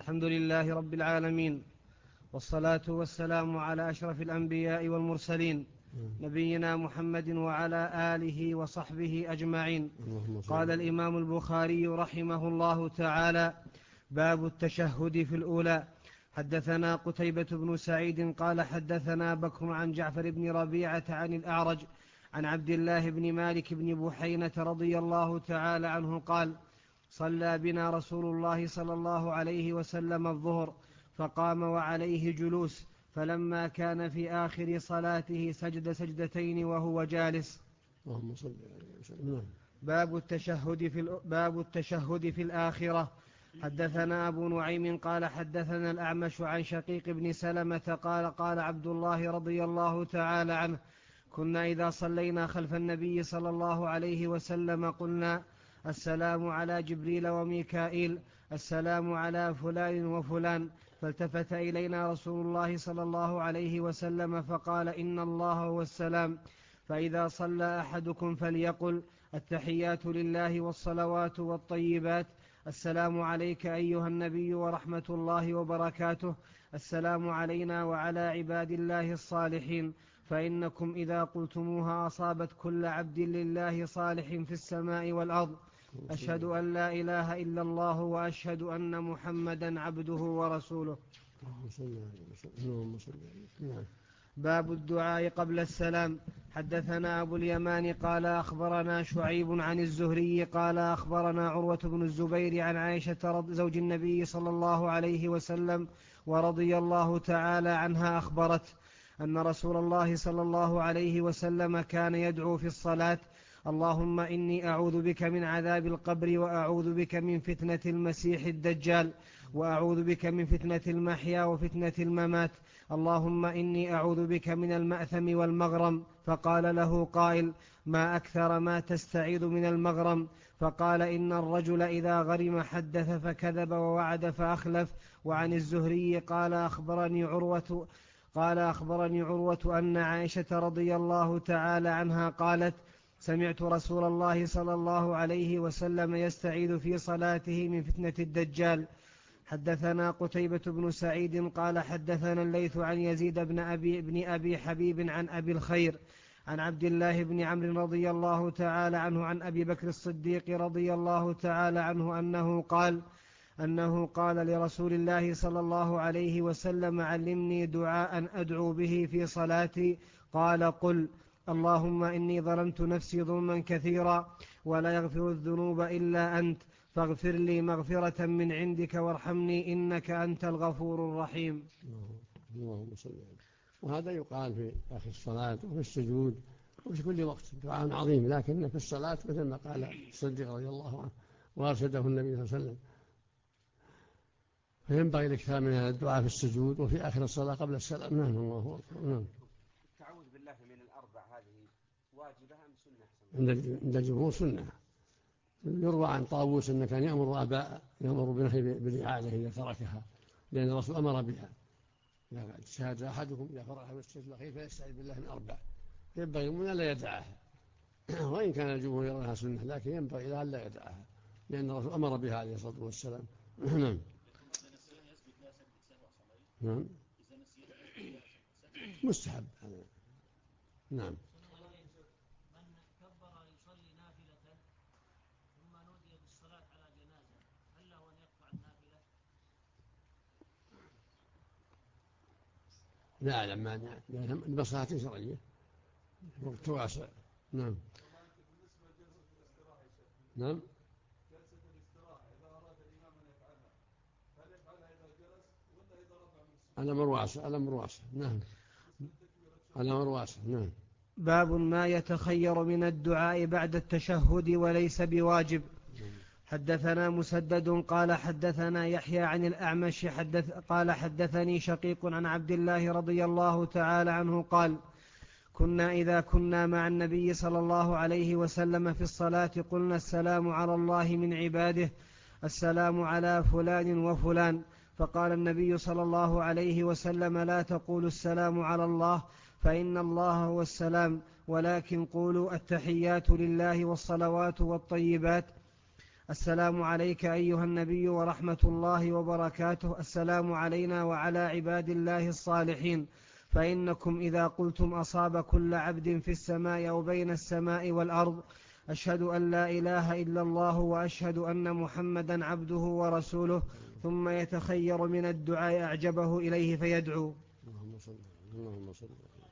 الحمد لله رب العالمين، والصلاة والسلام على أشرف الأنبياء والمرسلين نبينا محمد وعلى آله وصحبه أجمعين. قال الإمام البخاري رحمه الله تعالى: باب التشهد في الأولى. حدثنا قتيبة بن سعيد قال حدثنا بكر عن جعفر بن ربيعة عن الأعرج عن عبد الله بن مالك بن بحينة رضي الله تعالى عنه قال: صلى بنا رسول الله صلى الله عليه وسلم الظهر، فقام وعليه جلوس، فلما كان في آخر صلاته سجد سجدتين وهو جالس. اللهم صل عليه وسلم. باب التشهد في الآخرة. حدثنا أبو نعيم قال حدثنا الأعمش عن شقيق بن سلمة قال عبد الله رضي الله تعالى عنه: كنا إذا صلينا خلف النبي صلى الله عليه وسلم قلنا: السلام على جبريل وميكائيل، السلام على فلان وفلان. فالتفت إلينا رسول الله صلى الله عليه وسلم فقال: إن الله هو السلام، فإذا صلى أحدكم فليقل: التحيات لله والصلوات والطيبات، السلام عليك أيها النبي ورحمة الله وبركاته، السلام علينا وعلى عباد الله الصالحين، فإنكم إذا قلتموها أصابت كل عبد لله صالح في السماء والأرض. أشهد أن لا إله إلا الله وأشهد أن محمدا عبده ورسوله. باب الدعاء قبل السلام. حدثنا أبو اليمان قال أخبرنا شعيب عن الزهري قال أخبرنا عروة بن الزبير عن عائشة زوج النبي صلى الله عليه وسلم ورضي الله تعالى عنها أخبرت أن رسول الله صلى الله عليه وسلم كان يدعو في الصلاة: اللهم إني أعوذ بك من عذاب القبر، وأعوذ بك من فتنة المسيح الدجال، وأعوذ بك من فتنة المحيا وفتنة الممات، اللهم إني أعوذ بك من المأثم والمغرم. فقال له قائل: ما أكثر ما تستعيذ من المغرم؟ فقال: إن الرجل إذا غرم حدث فكذب ووعد فأخلف. وعن الزهري قال أخبرني عروة أن عائشة رضي الله تعالى عنها قالت: سمعت رسول الله صلى الله عليه وسلم يستعيذ في صلاته من فتنة الدجال. حدثنا قتيبة بن سعيد قال حدثنا الليث عن يزيد بن أبي حبيب عن أبي الخير عن عبد الله بن عمرو رضي الله تعالى عنه عن أبي بكر الصديق رضي الله تعالى عنه أنه قال لرسول الله صلى الله عليه وسلم: علمني دعاء أدعو به في صلاتي. قال: قل: اللهم إني ظلمت نفسي ظلما كثيرا، ولا يغفر الذنوب إلا أنت، فاغفر لي مغفرة من عندك وارحمني إنك أنت الغفور الرحيم. اللهم صل عليه. وهذا يقال في آخر الصلاة وفي السجود وفي كل وقت، دعاء عظيم، لكن في الصلاة مثل ما قال الصديق رضي الله عنه وأرشده النبي صلى الله عليه وسلم. فينبغي الإكثار من الدعاء في السجود وفي آخر الصلاة قبل السلام. نعم. الله أكبر. التعوذ بالله من الأربع هذه واجبة أم سنة؟ عند الجمهور سنة. يروى عن طاووس أنه كان يأمر بالإعادة إذا تركها، لأن الرسول أمر بها: إذا شهد أحدكم إذا فرغ من السجود الأخير فيستعيذ بالله من أربع. ينبغي المؤمن لا يدعها، وإن كان الجمهور يرونها سنة، لكن ينبغي لا يدعها، لأن الرسول أمر بها عليه الصلاة والسلام. نعم. نعم. مستحب. نعم. من كبر يصلي نافلة ثم نودي بالصلاة على جنازة، هل له أن يقطع النافلة؟ لا أعلم مانع، لأن المصلحة شرعية، وقت واسع. نعم. نعم. جلسة الاستراحة إذا أراد الإمام أن يفعلها، هل يفعلها إذا جلس ولا إذا رفع من السجود؟ الأمر واسع. نعم. الأمر واسع. نعم. باب ما يتخير من الدعاء بعد التشهد وليس بواجب. حدثنا مسدد قال حدثنا يحيى عن الأعمش قال حدثني شقيق عن عبد الله رضي الله تعالى عنه قال: كنا إذا كنا مع النبي صلى الله عليه وسلم في الصلاة قلنا: السلام على الله من عباده، السلام على فلان وفلان. فقال النبي صلى الله عليه وسلم: لا تقولوا السلام على الله، فإن الله هو السلام، ولكن قولوا التحيات لله والصلوات والطيبات، السلام عليك أيها النبي ورحمة الله وبركاته. السلام علينا وعلى عباد الله الصالحين. فإنكم إذا قلتم أصاب كل عبد في السماء أو بين السماء والأرض أشهد أن لا إله إلا الله وأشهد أن محمدا عبده ورسوله، ثم يتخير من الدعاء أعجبه إليه فيدعو. اللهم صل اللهم صل.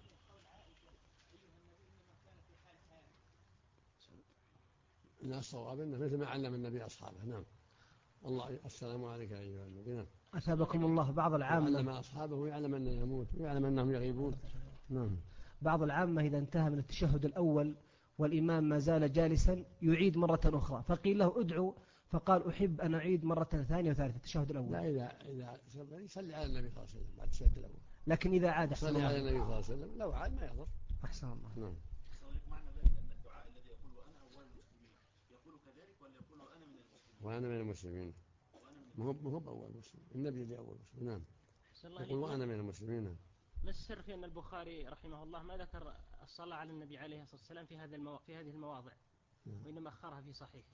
لا، الصواب انه مثل ما علم النبي اصحابه. نعم. الله السلام عليك ايها النبي. نعم. أثابكم الله. بعض العامة يعلم اصحابه ويعلم انه يموت ويعلم انهم يغيبون. نعم. بعض العامة إذا انتهى من التشهد الأول والإمام ما زال جالسا يعيد مرة أخرى، فقيل له ادعو، فقال أحب أن أعيد مرة ثانية وثالثة التشهد الأول. لا، إذا يصلي على النبي صلى الله عليه وسلم بعد التشهد الأول. لكن إذا عاد يصلي على النبي صلى الله عليه وسلم، لو عاد ما يضر. أحسن الله. نعم. معنى ذلك أن الدعاء الذي يقوله أنا أول المسلمين يقول كذلك ولا يقول أنا من المسلمين؟ وأنا من المسلمين. مو أول مسلم، النبي اللي أول مسلم. نعم. يقول وأنا من المسلمين. ما السر في أن البخاري رحمه الله ما ذكر الصلاة على النبي عليه الصلاة والسلام في هذه المواضع، وإنما أخرها في صحيحه؟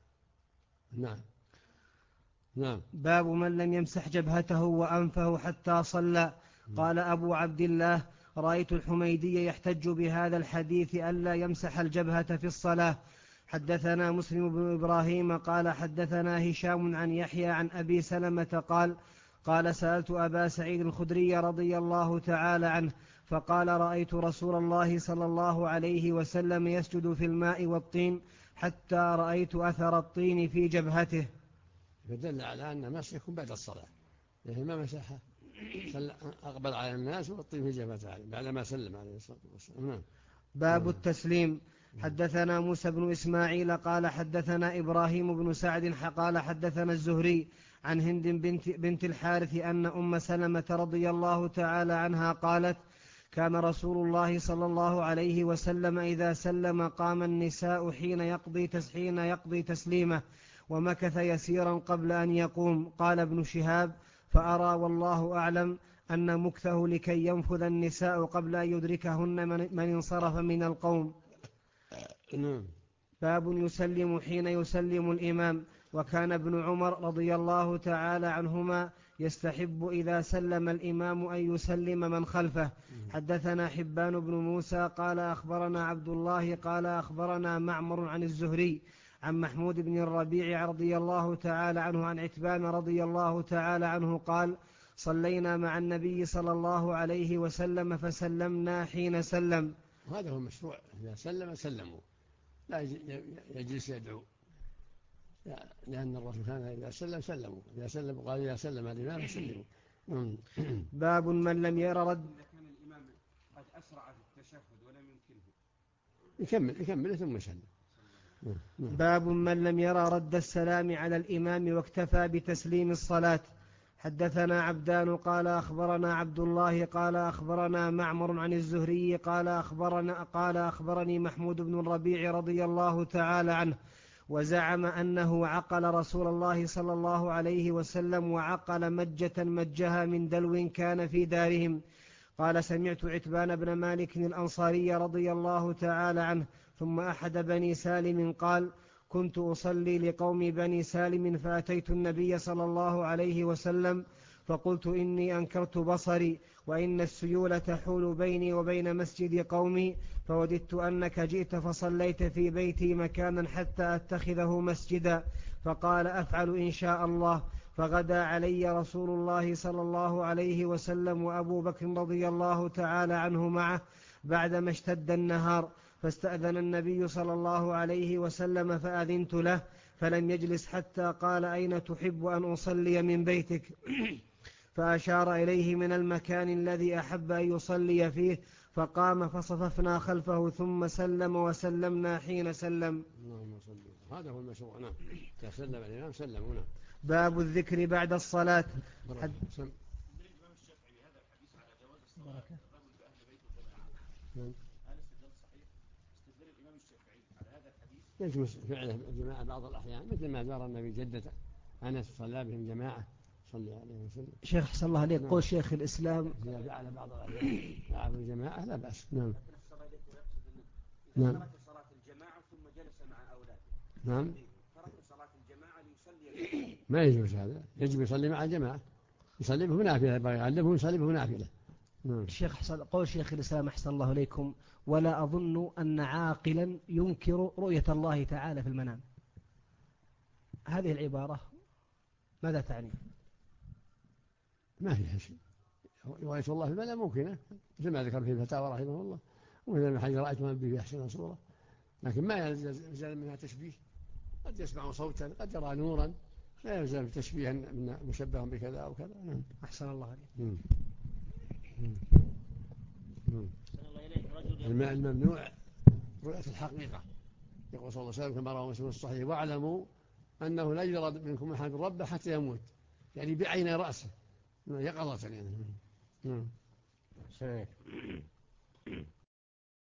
نعم. نعم. باب من لم يمسح جبهته وأنفه حتى صلى. قال أبو عبد الله: رأيت الحميدي يحتج بهذا الحديث ألا يمسح الجبهة في الصلاة. حدثنا مسلم بن إبراهيم قال حدثنا هشام عن يحيى عن أبي سلمة قال سألت أبا سعيد الخدري رضي الله تعالى عنه فقال: رأيت رسول الله صلى الله عليه وسلم يسجد في الماء والطين حتى رأيت أثر الطين في جبهته. فدل على أن مسح يكون بعد الصلاة، لكن ما مسحها أقبل على الناس والطين في جبهته بعدما سلم عليه الصلاة والسلام. نعم. باب التسليم. حدثنا موسى بن إسماعيل قال حدثنا إبراهيم بن سعد قال حدثنا الزهري عن هند بنت الحارث أن أم سلمة رضي الله تعالى عنها قالت: كان رسول الله صلى الله عليه وسلم إذا سلم قام النساء حين يقضي تسليمه، ومكث يسيرا قبل أن يقوم. قال ابن شهاب: فأرى والله أعلم أن مكثه لكي ينفذ النساء قبل أن يدركهن من انصرف من القوم. باب يسلم حين يسلم الإمام. وكان ابن عمر رضي الله تعالى عنهما يستحب إذا سلم الإمام أن يسلم من خلفه. حدثنا حبان بن موسى قال أخبرنا عبد الله قال أخبرنا معمر عن الزهري عن محمود بن الربيع رضي الله تعالى عنه عن عتبان رضي الله تعالى عنه قال: صلينا مع النبي صلى الله عليه وسلم فسلمنا حين سلم. وهذا هو المشروع، إذا سلم سلموا، لا يجلس يدعو، لأن الرسول كان إذا سلم سلموا، إذا سلم قال إذا سلم الإمام فسلموا. باب من لم ير رد. إذا كان الإمام قد أسرع في التشهد ولم يمكنه يكمل ثم يسلم. باب من لم يرى رد السلام على الإمام واكتفى بتسليم الصلاة. حدثنا عبدان قال أخبرنا عبد الله قال أخبرنا معمر عن الزهري قال أخبرني محمود بن الربيع رضي الله تعالى عنه، وزعم أنه عقل رسول الله صلى الله عليه وسلم وعقل مجة مجها من دلو كان في دارهم. قال: سمعت عتبان بن مالك الأنصاري رضي الله تعالى عنه ثم أحد بني سالم قال: كنت أصلي لقوم بني سالم فأتيت النبي صلى الله عليه وسلم فقلت: إني أنكرت بصري وإن السيول تحول بيني وبين مسجد قومي، فوددت أنك جئت فصليت في بيتي مكانا حتى أتخذه مسجدا. فقال: أفعل إن شاء الله. فغدا علي رسول الله صلى الله عليه وسلم وأبو بكر رضي الله تعالى عنه معه بعدما اشتد النهار، فاستأذن النبي صلى الله عليه وسلم فأذنت له، فلم يجلس حتى قال: أين تحب أن أصلي من بيتك؟ فأشار إليه من المكان الذي أحب أن يصلي فيه، فقام فصففنا خلفه ثم سلم وسلمنا حين سلم. هذا هو المشروع. نعم. تسلم الإمام سلمونا. باب الذكر بعد الصلاة. يجوز فعله الجماعة بعض الأحيان، مثل ما زار النبي جدته أنس صلى بهم جماعة صلى عليه وسلم. شيخ حسن الله عليك. قول شيخ الإسلام إذا فعل بعض الأحيان فعل الجماعة لا بأس. نعم. ترك صلاة الجماعة ثم جلس مع أولاده. نعم. ترك صلاة الجماعة ما يجوز هذا، يجب يصلي مع الجماعة، يصلي به نافلة، يبغى يعلمه يصلي به نافلة. الشيخ قول شيخ الإسلام أحسن الله إليكم: ولا أظن أن عاقلا ينكر رؤية الله تعالى في المنام. هذه العبارة ماذا تعني؟ ما فيها شيء، رؤية الله في المنام ممكنة مثل ما ذكر في الفتاوى رحمه الله، ومثل ما حجر رأيت من به أحسن صورة، لكن ما يلزم منها تشبيه. قد يسمع صوتا، قد يرى نورا، لا يلزم تشبيها من مشبه بكذا أو كذا. نعم. أحسن الله عليك. الممنوع رؤية الحقيقة، يقول صلى الله عليه وسلم كما رواه مسلم الصحيح: واعلموا أنه لا يرى منكم أحد ربه حتى يموت، يعني بعين رأسه يقظة يعني.